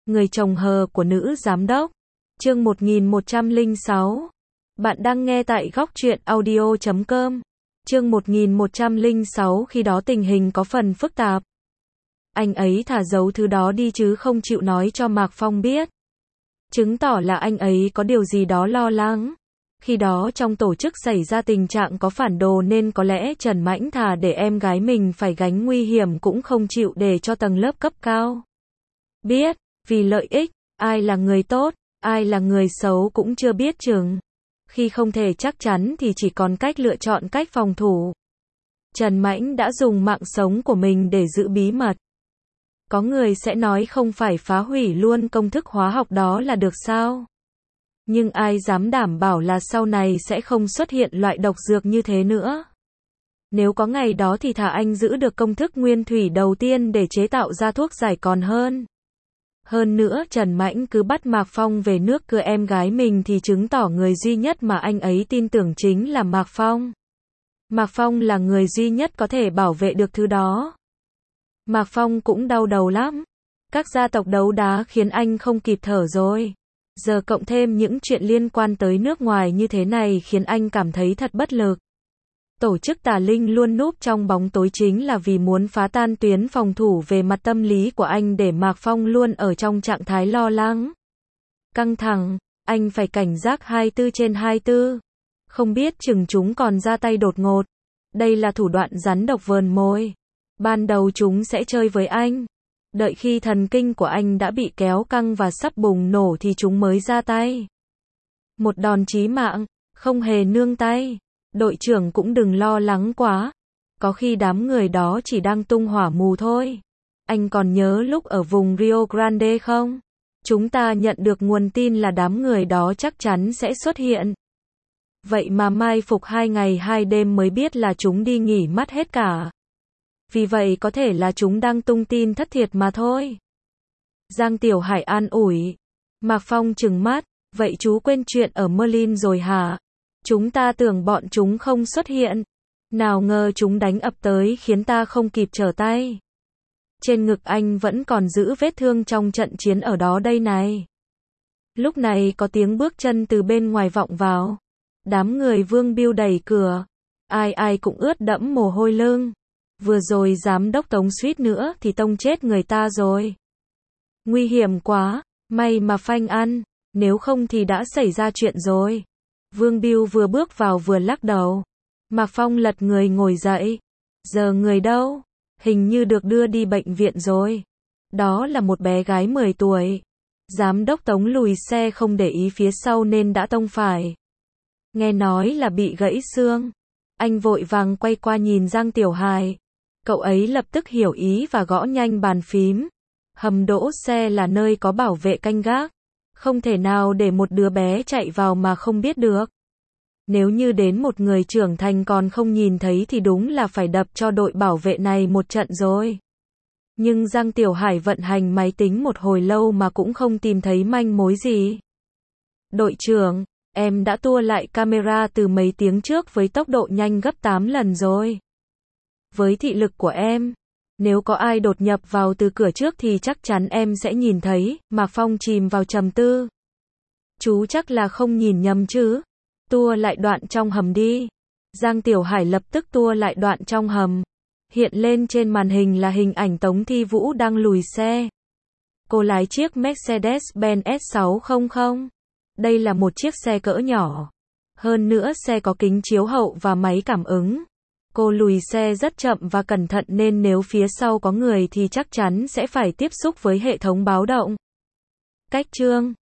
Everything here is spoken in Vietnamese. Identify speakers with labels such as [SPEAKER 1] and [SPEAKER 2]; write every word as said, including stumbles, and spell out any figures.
[SPEAKER 1] Người chồng hờ của nữ giám đốc. Chương một nghìn một trăm lẻ sáu. Bạn đang nghe tại góc truyện audio chấm com. Chương một nghìn một trăm lẻ sáu. Khi đó tình hình có phần phức tạp. Anh ấy thả giấu thứ đó đi chứ không chịu nói cho Mạc Phong biết. Chứng tỏ là anh ấy có điều gì đó lo lắng. Khi đó trong tổ chức xảy ra tình trạng có phản đồ nên có lẽ Trần Mãnh thà để em gái mình phải gánh nguy hiểm cũng không chịu để cho tầng lớp cấp cao biết, vì lợi ích, ai là người tốt, ai là người xấu cũng chưa biết chừng. Khi không thể chắc chắn thì chỉ còn cách lựa chọn cách phòng thủ. Trần Mãnh đã dùng mạng sống của mình để giữ bí mật. Có người sẽ nói không phải phá hủy luôn công thức hóa học đó là được sao? Nhưng ai dám đảm bảo là sau này sẽ không xuất hiện loại độc dược như thế nữa. Nếu có ngày đó thì thà anh giữ được công thức nguyên thủy đầu tiên để chế tạo ra thuốc giải còn hơn. Hơn nữa Trần Mãnh cứ bắt Mạc Phong về nước cưa em gái mình thì chứng tỏ người duy nhất mà anh ấy tin tưởng chính là Mạc Phong. Mạc Phong là người duy nhất có thể bảo vệ được thứ đó. Mạc Phong cũng đau đầu lắm. Các gia tộc đấu đá khiến anh không kịp thở rồi. Giờ cộng thêm những chuyện liên quan tới nước ngoài như thế này khiến anh cảm thấy thật bất lực. Tổ chức tà linh luôn núp trong bóng tối chính là vì muốn phá tan tuyến phòng thủ về mặt tâm lý của anh để Mạc Phong luôn ở trong trạng thái lo lắng. Căng thẳng, anh phải cảnh giác hai mươi bốn trên hai mươi bốn. Không biết chừng chúng còn ra tay đột ngột. Đây là thủ đoạn rắn độc vờn mồi. Ban đầu chúng sẽ chơi với anh. Đợi khi thần kinh của anh đã bị kéo căng và sắp bùng nổ thì chúng mới ra tay. Một đòn chí mạng, không hề nương tay. Đội trưởng cũng đừng lo lắng quá. Có khi đám người đó chỉ đang tung hỏa mù thôi. Anh còn nhớ lúc ở vùng Rio Grande không? Chúng ta nhận được nguồn tin là đám người đó chắc chắn sẽ xuất hiện. Vậy mà mai phục hai ngày hai đêm mới biết là chúng đi nghỉ mắt hết cả. Vì vậy có thể là chúng đang tung tin thất thiệt mà thôi. Giang Tiểu Hải an ủi. Mạc Phong trừng mắt, vậy chú quên chuyện ở Merlin rồi hả? Chúng ta tưởng bọn chúng không xuất hiện. Nào ngờ chúng đánh ập tới khiến ta không kịp trở tay. Trên ngực anh vẫn còn giữ vết thương trong trận chiến ở đó đây này. Lúc này có tiếng bước chân từ bên ngoài vọng vào. Đám người Vương Biêu đẩy cửa. Ai ai cũng ướt đẫm mồ hôi lưng. Vừa rồi giám đốc Tống suýt nữa thì tông chết người ta rồi. Nguy hiểm quá, may mà phanh ăn, nếu không thì đã xảy ra chuyện rồi. Vương Biêu vừa bước vào vừa lắc đầu. Mạc Phong lật người ngồi dậy. Giờ người đâu? Hình như được đưa đi bệnh viện rồi. Đó là một bé gái mười tuổi. Giám đốc Tống lùi xe không để ý phía sau nên đã tông phải. Nghe nói là bị gãy xương. Anh vội vàng quay qua nhìn Giang Tiểu Hải. Cậu ấy lập tức hiểu ý và gõ nhanh bàn phím. Hầm đỗ xe là nơi có bảo vệ canh gác. Không thể nào để một đứa bé chạy vào mà không biết được. Nếu như đến một người trưởng thành còn không nhìn thấy thì đúng là phải đập cho đội bảo vệ này một trận rồi. Nhưng Giang Tiểu Hải vận hành máy tính một hồi lâu mà cũng không tìm thấy manh mối gì. Đội trưởng, em đã tua lại camera từ mấy tiếng trước với tốc độ nhanh gấp tám lần rồi. Với thị lực của em, nếu có ai đột nhập vào từ cửa trước thì chắc chắn em sẽ nhìn thấy. Mạc Phong chìm vào trầm tư. Chú chắc là không nhìn nhầm chứ. Tua lại đoạn trong hầm đi. Giang Tiểu Hải lập tức tua lại đoạn trong hầm. Hiện lên trên màn hình là hình ảnh Tống Thi Vũ đang lùi xe. Cô lái chiếc Mercedes-Benz S sáu trăm. Đây là một chiếc xe cỡ nhỏ. Hơn nữa xe có kính chiếu hậu và máy cảm ứng. Cô lùi xe rất chậm và cẩn thận nên nếu phía sau có người thì chắc chắn sẽ phải tiếp xúc với hệ thống báo động. Cách chương